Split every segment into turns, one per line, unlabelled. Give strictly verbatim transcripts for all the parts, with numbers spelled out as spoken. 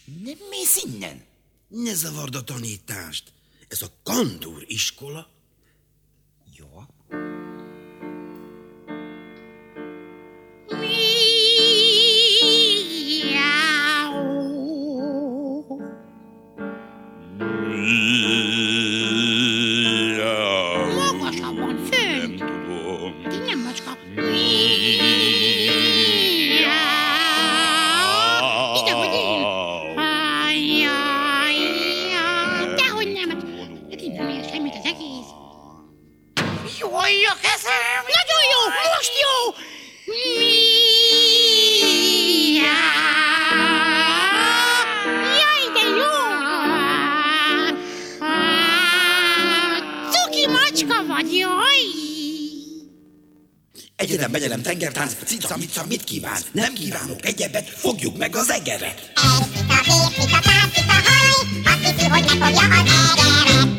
Nem mész innen?
Ne zavard a tanítást. Ez a kandúr iskola.
Jó.
Magasabban, fönt.
Nem tudom.
Innen, macska. Ide, hogy én. Ajjaj, dehogy nem. Hát innen nem ér semmit az egész.
Jaj, a kezem!
Nagyon jó, most jó. Jaj, de jó. Cuki macska vagy, jaj.
Egyedem, begyelem, tengertánc, cica, mica, mit kívánsz? Nem kívánok egyebet, fogjuk meg az egeret.
Egy fika, két fika, pár fika, haj, azt hiszi, hogy megfogja az egeret.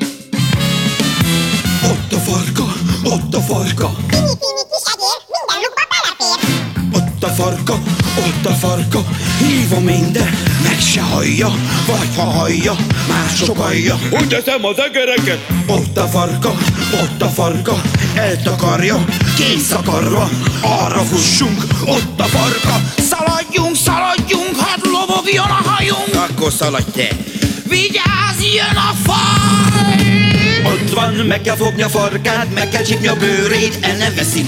Ott a farka, ott a farka.
Pini-pini kis egér, minden lukba belefér.
Ott a farka, ott a farka. Hívom én, de meg se hallja. Vagy ha hallja, már sokalja.
Hogy teszem az egereket?
Ott a farka, ott a farka. Eltakarja, készakarva. Arra fussunk, ott a farka.
Szaladjunk, szaladjunk, hadd lobogjon a hajunk!
Akkor szaladj te.
Vigyázz, jön a faj!
Ott van, meg kell fogni a farkát, meg kell csípni a bőrét, el nem veszi.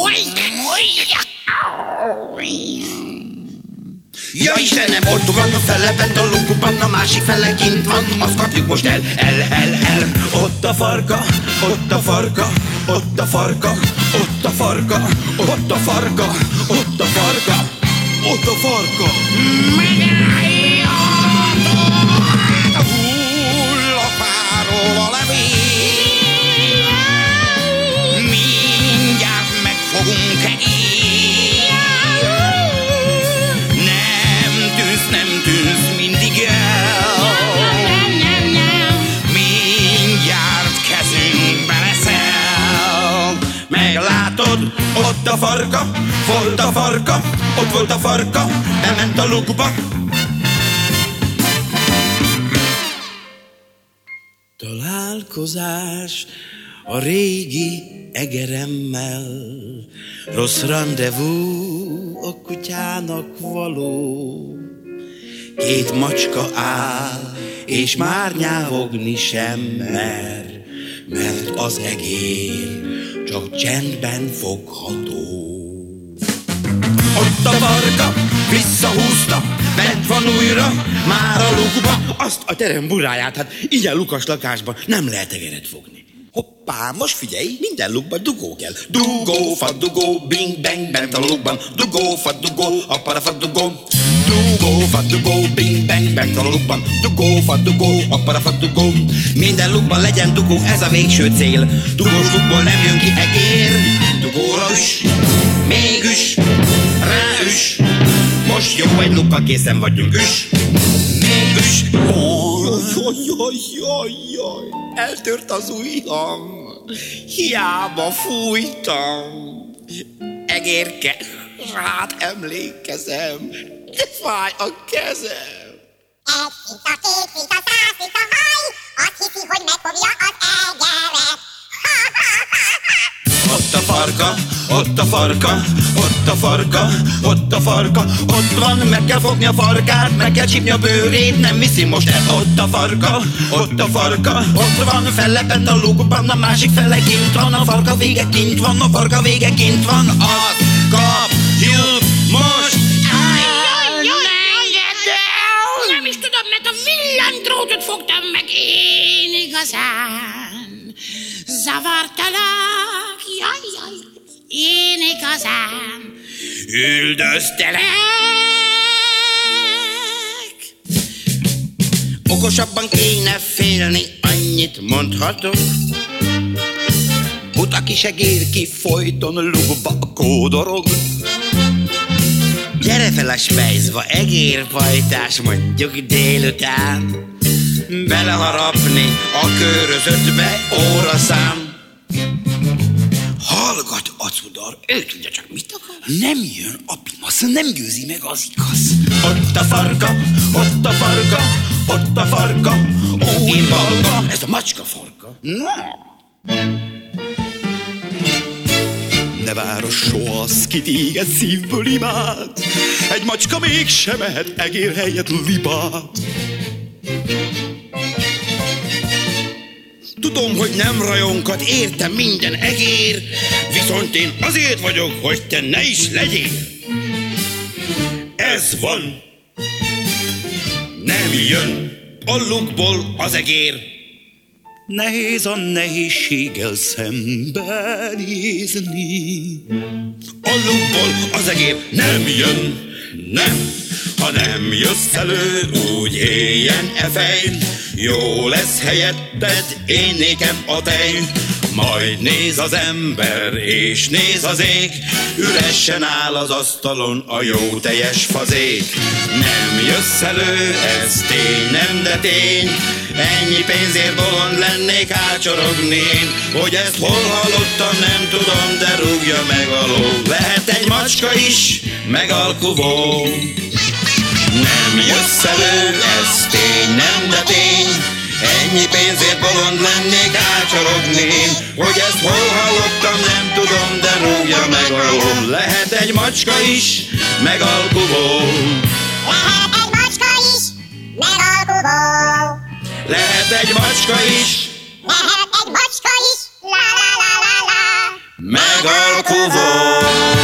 Ja Istenem, ott van a fele, bent a lukban, a másik fele kint van, azt kapjuk most el, el, el, el. Ott a farka, ott a farka, ott a farka, ott a farka, ott a farka, ott a farka, ott a farka.
Hull a fáról a levél, mindjárt megfogunk egér. Nem tűnsz, nem tűnsz mindig el, mindjárt kezünkbe leszel.
Meglátod, ott a farka, volt a farka, ott volt a farka, bement a lukba. Találkozás a régi egeremmel, rossz rendezvú a kutyának való. Két macska áll, és már nyávogni sem mer, mert az egér csak csendben fogható. Ott a farka, visszahúzta, bent van újra, már a lukba. Azt a terem buráját, hát ilyen lukas lakásban nem lehet egeret fogni. Hoppá, most figyelj, minden lukban dugó kell. Dugó, fadugó, bing, bang, bent a lukban. Dugó, fadugó, apara fadugó. Dugó, fadugó, bing, bang, bent a lukban. Dugó, fadugó, apara fadugó. Minden lukban legyen dugó, ez a végső cél. Dugós lukból nem jön ki egér. Dugóra üss, még üss, rá üss. Most jó, egy lukkal készen vagyunk, üss, még üss. Jaj, jaj, jaj, jaj, eltört az ujjam, hiába fújtam. Egérke, rád emlékezem, de fáj a kezem.
Egy fika, két fika, száz fika, haj, azt hiszi, hogy megfogja az egeret.
Ott a farka, ott a farka, ott a farka, ott a farka. Ott van, meg kell fogni a farkát, meg kell csípni a bőrét, nem viszi most el. Ott a farka, ott a farka, ott van, fellepent a lukban, a másik fele kint van, a farka vége kint van, a farka vége kint van. Az kapjuk most.
Nem is tudom, mert a villámdrótot fogtam meg én igazán. Zavartalak, jaj, jaj, én igazán üldöztelek.
Okosabban kéne félni, annyit mondhatok. Buta kis egér ki folyton lukba kódorog. Gyere fel a spejzba, egérpajtás, mondjuk délután. Beleharapni a körözöttbe óraszám. Hallgat, acudar, ő tudja csak mit akar.
Nem jön a pimasz, nem győzi meg az igaz.
Ott a farka, ott a farka, ott a farka, ó, én balga. Ez a macska farka.
Na,
Ne város soha az, ki téged szívből imád. Egy macska mégsem mehet egér helyett libát.
Tudom, hogy nem rajonkat, értem minden egér, viszont én azért vagyok, hogy te ne is legyél. Ez van. Nem jön a lukból az egér.
Nehéz a nehézséggel szembenézni.
A lukból az egér nem jön, nem. Ha nem jössz elő, úgy éljen e fejn. Jó lesz helyetted, én nékem a tej. Majd néz az ember, és néz az ég, üresen áll az asztalon a jó teljes fazék. Nem jössz elő, ez tény, nem de tény. Ennyi pénzért bolond lennék, ácsorogni én. Hogy ezt hol hallottam, nem tudom, de rúgja meg a ló. Lehet egy macska is, meg alkuvó. Nem jössz elő, ez tény, nem de tény. Ennyi pénzért bolond lennék, ácsorogni én. Hogy ezt hol hallottam, nem tudom, de rúgja meg a ló. Lehet egy macska is, meg alkuvó.
Lehet egy macska is, meg alkuvó.
Lehet egy macska is,
Lehet egy macska is, la la la la la.
meg alkuvó.